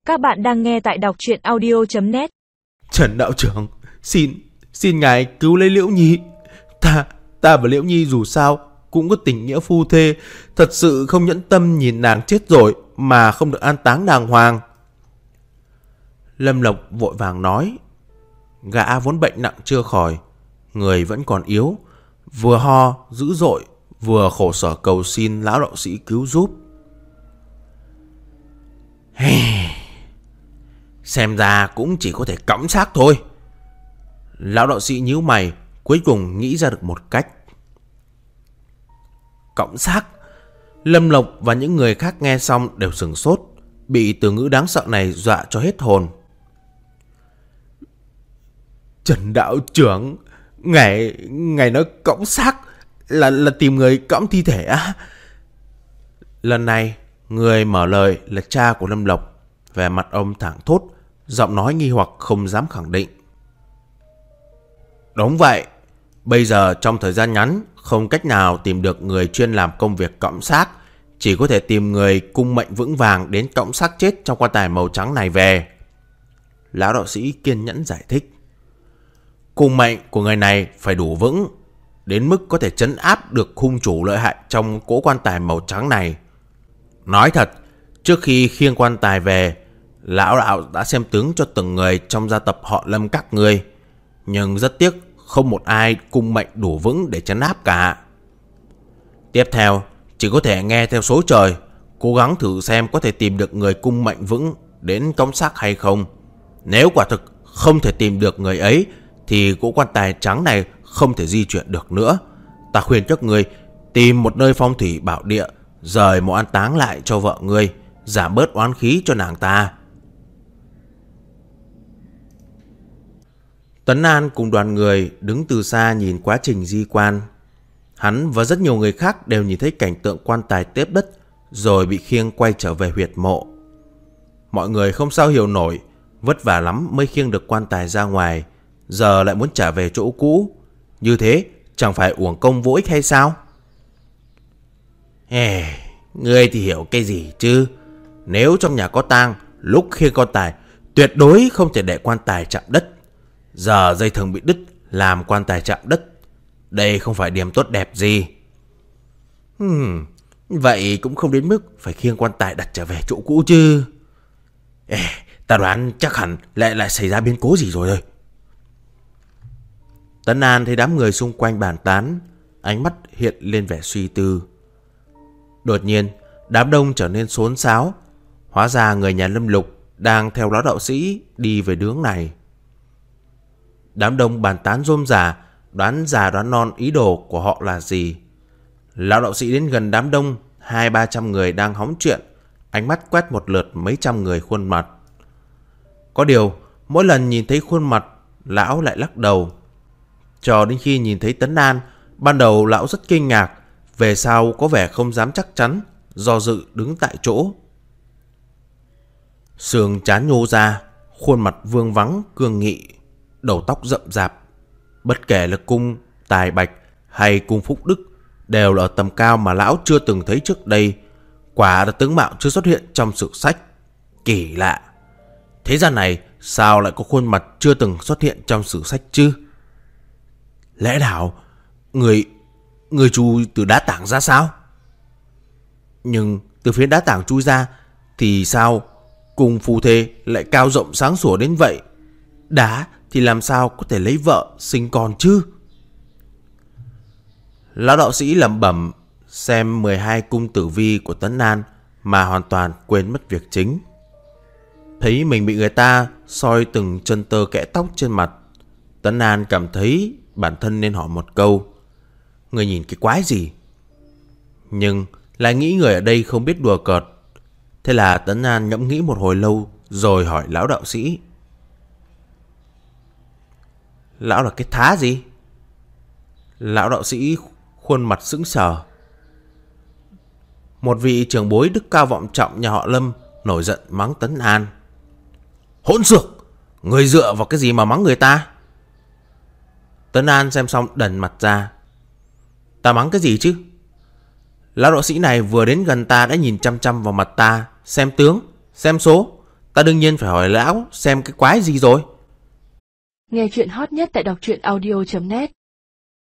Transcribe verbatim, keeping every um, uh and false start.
Các bạn đang nghe tại đọc truyện audio chấm net. Trần đạo trưởng, xin, xin ngài cứu lấy Liễu Nhi. Ta, ta và Liễu Nhi dù sao cũng có tình nghĩa phu thê, thật sự không nhẫn tâm nhìn nàng chết rồi mà không được an táng đàng hoàng. Lâm Lộc vội vàng nói. Gã vốn bệnh nặng chưa khỏi, người vẫn còn yếu, vừa ho dữ dội, vừa khổ sở cầu xin lão đạo sĩ cứu giúp. Xem ra cũng chỉ có thể cõng xác thôi. Lão đạo sĩ nhíu mày, cuối cùng nghĩ ra được một cách. Cõng xác? Lâm Lộc và những người khác nghe xong đều sửng sốt, bị từ ngữ đáng sợ này dọa cho hết hồn. Trần đạo trưởng, ngài, ngài nói cõng xác là, là tìm người cõng thi thể á? Lần này, người mở lời là cha của Lâm Lộc. Vẻ mặt ông thẳng thốt, giọng nói nghi hoặc không dám khẳng định. Đúng vậy, bây giờ trong thời gian ngắn không cách nào tìm được người chuyên làm công việc cõng xác, chỉ có thể tìm người cung mệnh vững vàng đến cõng xác chết trong quan tài màu trắng này về. Lão đạo sĩ kiên nhẫn giải thích. Cung mệnh của người này phải đủ vững, đến mức có thể trấn áp được hung chủ lợi hại trong cỗ quan tài màu trắng này. Nói thật, trước khi khiêng quan tài về, lão đạo đã xem tướng cho từng người trong gia tộc họ Lâm các ngươi, nhưng rất tiếc không một ai cung mệnh đủ vững để trấn áp cả. Tiếp theo, chỉ có thể nghe theo số trời, cố gắng thử xem có thể tìm được người cung mệnh vững đến cõng xác hay không. Nếu quả thực không thể tìm được người ấy, thì cỗ quan tài trắng này không thể di chuyển được nữa. Ta khuyên các ngươi tìm một nơi phong thủy bảo địa, rời mộ an táng lại cho vợ ngươi, giảm bớt oán khí cho nàng ta. Tấn An cùng đoàn người đứng từ xa nhìn quá trình di quan. Hắn và rất nhiều người khác đều nhìn thấy cảnh tượng quan tài tiếp đất rồi bị khiêng quay trở về huyệt mộ. Mọi người không sao hiểu nổi, vất vả lắm mới khiêng được quan tài ra ngoài, giờ lại muốn trả về chỗ cũ. Như thế chẳng phải uổng công vô ích hay sao? Ê, ngươi thì hiểu cái gì chứ? Nếu trong nhà có tang, lúc khiêng quan tài tuyệt đối không thể để quan tài chạm đất. Giờ dây thừng bị đứt làm quan tài chạm đất, đây không phải điểm tốt đẹp gì. Hmm, vậy cũng không đến mức phải khiêng quan tài đặt trở về chỗ cũ chứ. Ê, ta đoán chắc hẳn lại lại xảy ra biến cố gì rồi rồi. Tấn An thấy đám người xung quanh bàn tán, ánh mắt hiện lên vẻ suy tư. Đột nhiên, đám đông trở nên xốn xáo. Hóa ra người nhà Lâm Lục đang theo lão đạo sĩ đi về hướng này. Đám đông bàn tán rôm rả, đoán già đoán non ý đồ của họ là gì. Lão đạo sĩ đến gần đám đông, hai ba trăm người đang hóng chuyện, ánh mắt quét một lượt mấy trăm người khuôn mặt. Có điều, mỗi lần nhìn thấy khuôn mặt, lão lại lắc đầu. Cho đến khi nhìn thấy Tấn An, ban đầu lão rất kinh ngạc, về sau có vẻ không dám chắc chắn, do dự đứng tại chỗ. Sườn trán nhô ra, khuôn mặt vương vắng cương nghị, đầu tóc rậm rạp. Bất kể là cung Tài Bạch hay cung Phúc Đức đều là ở tầm cao mà lão chưa từng thấy trước đây. Quả là tướng mạo chưa xuất hiện trong sử sách. Kỳ lạ, thế gian này sao lại có khuôn mặt chưa từng xuất hiện trong sử sách chứ? Lẽ nào người người chui từ đá tảng ra sao? Nhưng từ phía đá tảng chui ra thì sao cùng phù thê lại cao rộng sáng sủa đến vậy? Đá thì làm sao có thể lấy vợ sinh con chứ? Lão đạo sĩ lẩm bẩm xem mười hai cung tử vi của Tấn An mà hoàn toàn quên mất việc chính. Thấy mình bị người ta soi từng chân tơ kẽ tóc trên mặt, Tấn An cảm thấy bản thân nên hỏi một câu: người nhìn cái quái gì? Nhưng lại nghĩ người ở đây không biết đùa cợt. Thế là Tấn An ngẫm nghĩ một hồi lâu rồi hỏi lão đạo sĩ: lão là cái thá gì? Lão đạo sĩ khuôn mặt sững sờ. Một vị trưởng bối đức cao vọng trọng nhà họ Lâm nổi giận mắng Tấn An: hỗn xược, người dựa vào cái gì mà mắng người ta? Tấn An xem xong đần mặt ra: ta mắng cái gì chứ? Lão đạo sĩ này vừa đến gần ta đã nhìn chăm chăm vào mặt ta, xem tướng, xem số, Ta đương nhiên phải hỏi lão xem cái quái gì rồi. Nghe chuyện hot nhất tại đọc truyện audio chấm net.